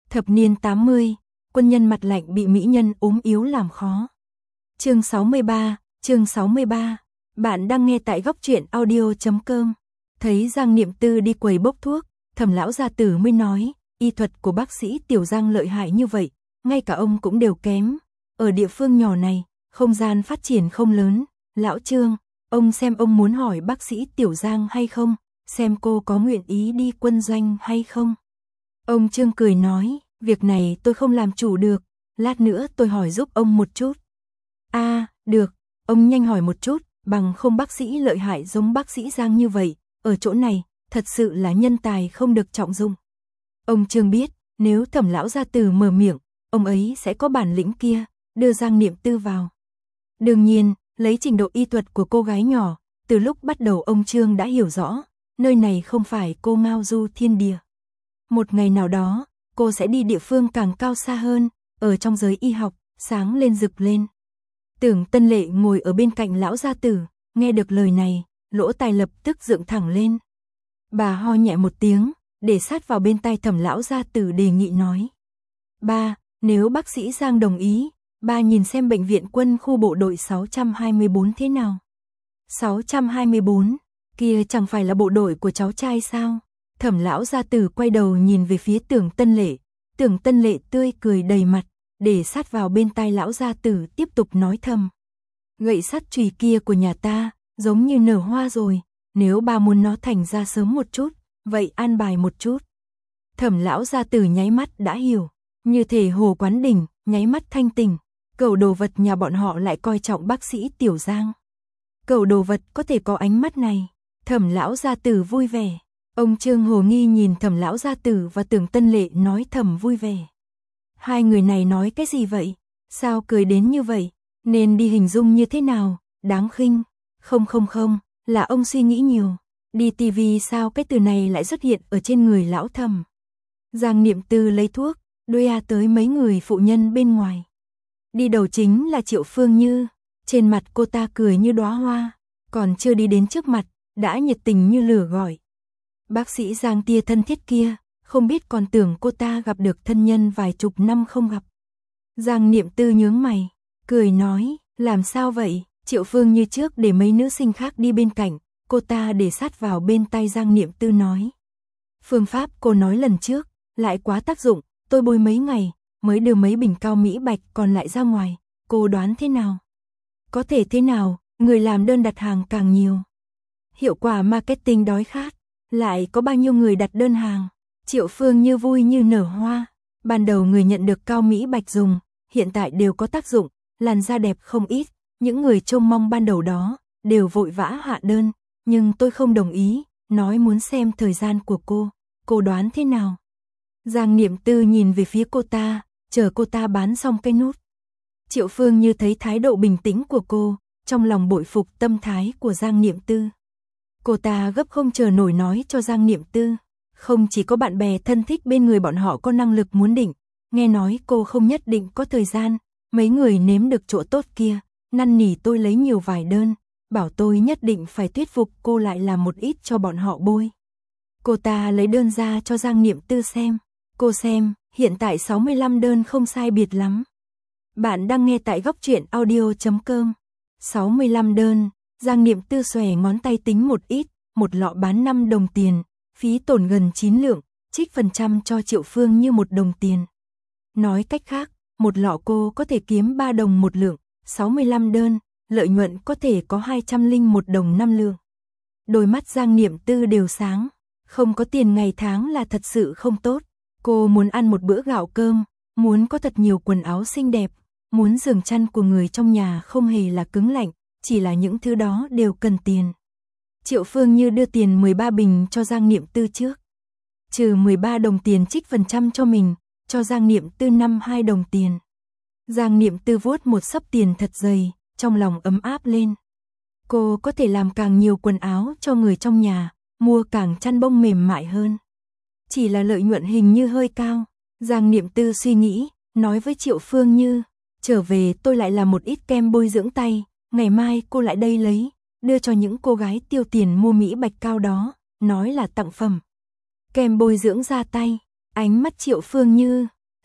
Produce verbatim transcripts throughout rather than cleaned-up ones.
Thập niên tám mươi, quân nhân mặt lạnh bị mỹ nhân ốm yếu làm khó. Chương sáu mươi ba, chương sáu mươi ba. Bạn đang nghe tại góc truyện audio chấm com. Thấy Giang Niệm Tư đi quầy bốc thuốc, Thẩm lão gia tử mới nói, y thuật của bác sĩ Tiểu Giang lợi hại như vậy, ngay cả ông cũng đều kém. Ở địa phương nhỏ này, không gian phát triển không lớn. Lão Trương, ông xem ông muốn hỏi bác sĩ Tiểu Giang hay không, xem cô có nguyện ý đi quân doanh hay không. Ông Trương cười nói, việc này tôi không làm chủ được, lát nữa tôi hỏi giúp ông một chút. A, à, được, ông nhanh hỏi một chút, bằng không bác sĩ lợi hại giống bác sĩ Giang như vậy, ở chỗ này, thật sự là nhân tài không được trọng dụng. Ông Trương biết, nếu Thẩm lão gia tử mở miệng, ông ấy sẽ có bản lĩnh kia, đưa Giang Niệm Tư vào. Đương nhiên, lấy trình độ y thuật của cô gái nhỏ, từ lúc bắt đầu ông Trương đã hiểu rõ, nơi này không phải cô ngao du thiên địa. Một ngày nào đó, cô sẽ đi địa phương càng cao xa hơn, ở trong giới y học, sáng lên rực lên. Tưởng Tân Lệ ngồi ở bên cạnh lão gia tử, nghe được lời này, lỗ tai lập tức dựng thẳng lên. Bà ho nhẹ một tiếng, để sát vào bên tai Thẩm lão gia tử đề nghị nói. Ba, nếu bác sĩ Giang đồng ý, ba nhìn xem bệnh viện quân khu bộ đội sáu trăm hai mươi tư thế nào. sáu trăm hai mươi tư, kia chẳng phải là bộ đội của cháu trai sao? Thẩm lão gia tử quay đầu nhìn về phía Tưởng Tân Lệ, Tưởng Tân Lệ tươi cười đầy mặt, để sát vào bên tai lão gia tử tiếp tục nói thầm. Gậy sắt chùy kia của nhà ta, giống như nở hoa rồi, nếu ba muốn nó thành ra sớm một chút, vậy an bài một chút. Thẩm lão gia tử nháy mắt đã hiểu, như thể hồ quán đỉnh, nháy mắt thanh tỉnh, cẩu đồ vật nhà bọn họ lại coi trọng bác sĩ Tiểu Giang. Cẩu đồ vật có thể có ánh mắt này, Thẩm lão gia tử vui vẻ. Ông Trương hồ nghi nhìn Thẩm lão gia tử và Tưởng Tân Lệ nói thầm vui vẻ. Hai người này nói cái gì vậy? Sao cười đến như vậy? Nên đi hình dung như thế nào? Đáng khinh. Không không không, là ông suy nghĩ nhiều. Đi tivi sao cái từ này lại xuất hiện ở trên người lão Thẩm. Giang Niệm Tư lấy thuốc, đuôi a tới mấy người phụ nhân bên ngoài. Đi đầu chính là Triệu Phương Như, trên mặt cô ta cười như đóa hoa, còn chưa đi đến trước mặt, đã nhiệt tình như lửa gọi. Bác sĩ Giang tia thân thiết kia, không biết còn tưởng cô ta gặp được thân nhân vài chục năm không gặp. Giang Niệm Tư nhướng mày, cười nói, làm sao vậy? Triệu Phương Như trước để mấy nữ sinh khác đi bên cạnh, cô ta để sát vào bên tay Giang Niệm Tư nói. Phương pháp cô nói lần trước, lại quá tác dụng, tôi bôi mấy ngày, mới đưa mấy bình cao mỹ bạch còn lại ra ngoài, cô đoán thế nào? Có thể thế nào, người làm đơn đặt hàng càng nhiều. Hiệu quả marketing đói khát, lại có bao nhiêu người đặt đơn hàng. Triệu Phương Như vui như nở hoa, ban đầu người nhận được cao mỹ bạch dùng, hiện tại đều có tác dụng, làn da đẹp không ít, những người trông mong ban đầu đó, đều vội vã hạ đơn, nhưng tôi không đồng ý, nói muốn xem thời gian của cô, cô đoán thế nào? Giang Niệm Tư nhìn về phía cô ta, chờ cô ta bán xong cái nút. Triệu Phương Như thấy thái độ bình tĩnh của cô, trong lòng bội phục tâm thái của Giang Niệm Tư. Cô ta gấp không chờ nổi nói cho Giang Niệm Tư, không chỉ có bạn bè thân thích bên người bọn họ có năng lực muốn định, nghe nói cô không nhất định có thời gian, mấy người nếm được chỗ tốt kia, năn nỉ tôi lấy nhiều vài đơn, bảo tôi nhất định phải thuyết phục cô lại làm một ít cho bọn họ bôi. Cô ta lấy đơn ra cho Giang Niệm Tư xem, cô xem, hiện tại sáu mươi lăm đơn không sai biệt lắm. Bạn đang nghe tại góc truyện audio chấm com. sáu mươi lăm đơn, Giang Niệm Tư xòe ngón tay tính một ít, một lọ bán năm đồng tiền, phí tổn gần chín lượng, trích phần trăm cho Triệu Phương Như một đồng tiền. Nói cách khác, một lọ cô có thể kiếm ba đồng một lượng, sáu mươi lăm đơn, lợi nhuận có thể có hai trăm lẻ một đồng năm lượng. Đôi mắt Giang Niệm Tư đều sáng, không có tiền ngày tháng là thật sự không tốt. Cô muốn ăn một bữa gạo cơm, muốn có thật nhiều quần áo xinh đẹp, muốn giường chăn của người trong nhà không hề là cứng lạnh, chỉ là những thứ đó đều cần tiền. Triệu Phương Như đưa tiền mười ba bình cho Giang Niệm Tư trước. Trừ mười ba đồng tiền trích phần trăm cho mình, cho Giang Niệm Tư năm mươi hai đồng tiền. Giang Niệm Tư vuốt một xấp tiền thật dày, trong lòng ấm áp lên. Cô có thể làm càng nhiều quần áo cho người trong nhà, mua càng chăn bông mềm mại hơn. Chỉ là lợi nhuận hình như hơi cao. Giang Niệm Tư suy nghĩ, nói với Triệu Phương Như, trở về tôi lại làm một ít kem bôi dưỡng tay, ngày mai cô lại đây lấy, đưa cho những cô gái tiêu tiền mua mỹ bạch cao đó, nói là tặng phẩm. Kem bôi dưỡng da tay, ánh mắt Triệu Phương Như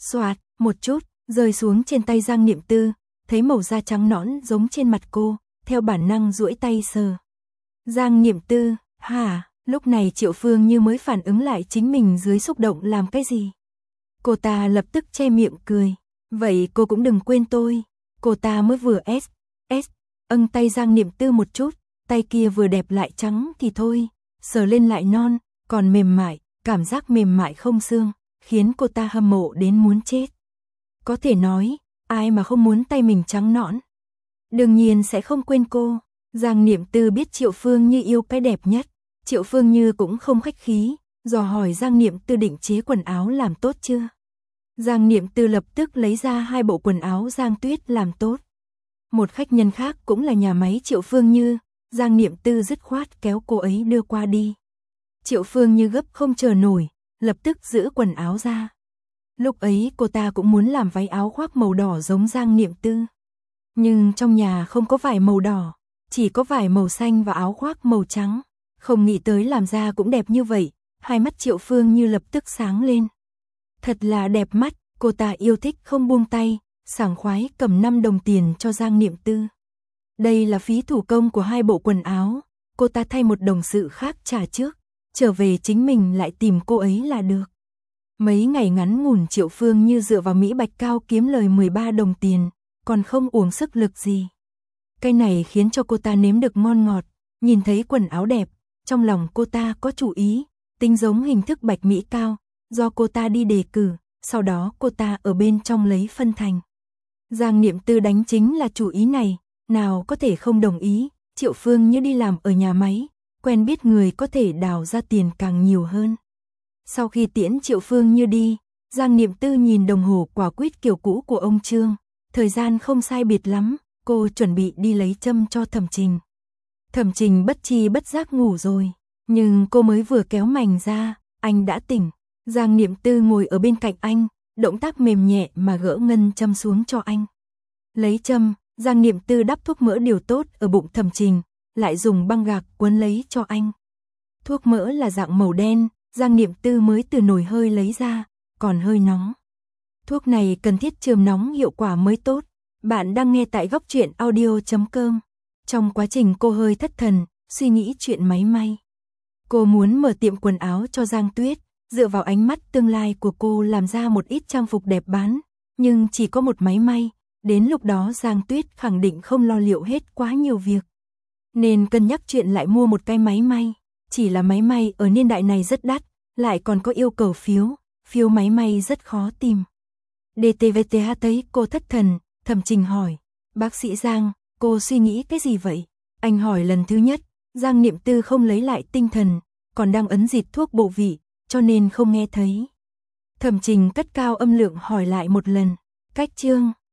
Xoạt, một chút, rơi xuống trên tay Giang Niệm Tư, thấy màu da trắng nõn giống trên mặt cô, theo bản năng duỗi tay sờ. Giang Niệm Tư, hả, lúc này Triệu Phương Như mới phản ứng lại chính mình dưới xúc động làm cái gì. Cô ta lập tức che miệng cười, vậy cô cũng đừng quên tôi. Cô ta mới vừa s, s, âng tay Giang Niệm Tư một chút, tay kia vừa đẹp lại trắng thì thôi, sờ lên lại non, còn mềm mại, cảm giác mềm mại không xương, khiến cô ta hâm mộ đến muốn chết. Có thể nói, ai mà không muốn tay mình trắng nõn. Đương nhiên sẽ không quên cô. Giang Niệm Tư biết Triệu Phương Như yêu cái đẹp nhất. Triệu Phương Như cũng không khách khí, dò hỏi Giang Niệm Tư định chế quần áo làm tốt chưa. Giang Niệm Tư lập tức lấy ra hai bộ quần áo Giang Tuyết làm tốt. Một khách nhân khác cũng là nhà máy Triệu Phương Như, Giang Niệm Tư dứt khoát kéo cô ấy đưa qua đi. Triệu Phương Như gấp không chờ nổi, lập tức giữ quần áo ra. Lúc ấy cô ta cũng muốn làm váy áo khoác màu đỏ giống Giang Niệm Tư. Nhưng trong nhà không có vải màu đỏ, chỉ có vải màu xanh và áo khoác màu trắng. Không nghĩ tới làm ra cũng đẹp như vậy, hai mắt Triệu Phương Như lập tức sáng lên. Thật là đẹp mắt, cô ta yêu thích không buông tay, sảng khoái cầm năm đồng tiền cho Giang Niệm Tư. Đây là phí thủ công của hai bộ quần áo, cô ta thay một đồng sự khác trả trước, trở về chính mình lại tìm cô ấy là được. Mấy ngày ngắn ngủn Triệu Phương Như dựa vào Mỹ Bạch Cao kiếm lời mười ba đồng tiền, còn không uổng sức lực gì. Cái này khiến cho cô ta nếm được ngon ngọt, nhìn thấy quần áo đẹp, trong lòng cô ta có chủ ý, tính giống hình thức Bạch Mỹ Cao, do cô ta đi đề cử, sau đó cô ta ở bên trong lấy phân thành. Giang Niệm Tư đánh chính là chủ ý này, nào có thể không đồng ý, Triệu Phương Như đi làm ở nhà máy, quen biết người có thể đào ra tiền càng nhiều hơn. Sau khi tiễn Triệu Phương Như đi, Giang Niệm Tư nhìn đồng hồ quả quýt kiểu cũ của ông Trương, thời gian không sai biệt lắm, cô chuẩn bị đi lấy châm cho Thẩm Trình. Thẩm Trình bất chi bất giác ngủ rồi, nhưng cô mới vừa kéo mành ra, anh đã tỉnh. Giang Niệm Tư ngồi ở bên cạnh anh, động tác mềm nhẹ mà gỡ ngân châm xuống cho anh. Lấy châm, Giang Niệm Tư đắp thuốc mỡ điều tốt ở bụng Thẩm Trình, lại dùng băng gạc quấn lấy cho anh. Thuốc mỡ là dạng màu đen, Giang Niệm Tư mới từ nồi hơi lấy ra, còn hơi nóng. Thuốc này cần thiết chườm nóng hiệu quả mới tốt. Bạn đang nghe tại góc truyện audio chấm com. Trong quá trình cô hơi thất thần, suy nghĩ chuyện máy may. Cô muốn mở tiệm quần áo cho Giang Tuyết, dựa vào ánh mắt tương lai của cô làm ra một ít trang phục đẹp bán, nhưng chỉ có một máy may, đến lúc đó Giang Tuyết khẳng định không lo liệu hết quá nhiều việc. Nên cân nhắc chuyện lại mua một cái máy may, chỉ là máy may ở niên đại này rất đắt, lại còn có yêu cầu phiếu, phiếu máy may rất khó tìm. đê tê vê tê hát thấy cô thất thần, Thẩm Trình hỏi, bác sĩ Giang, cô suy nghĩ cái gì vậy? Anh hỏi lần thứ nhất, Giang Niệm Tư không lấy lại tinh thần, còn đang ấn dịt thuốc bổ vị, cho nên không nghe thấy. Thẩm Trình cất cao âm lượng hỏi lại một lần, cách chương.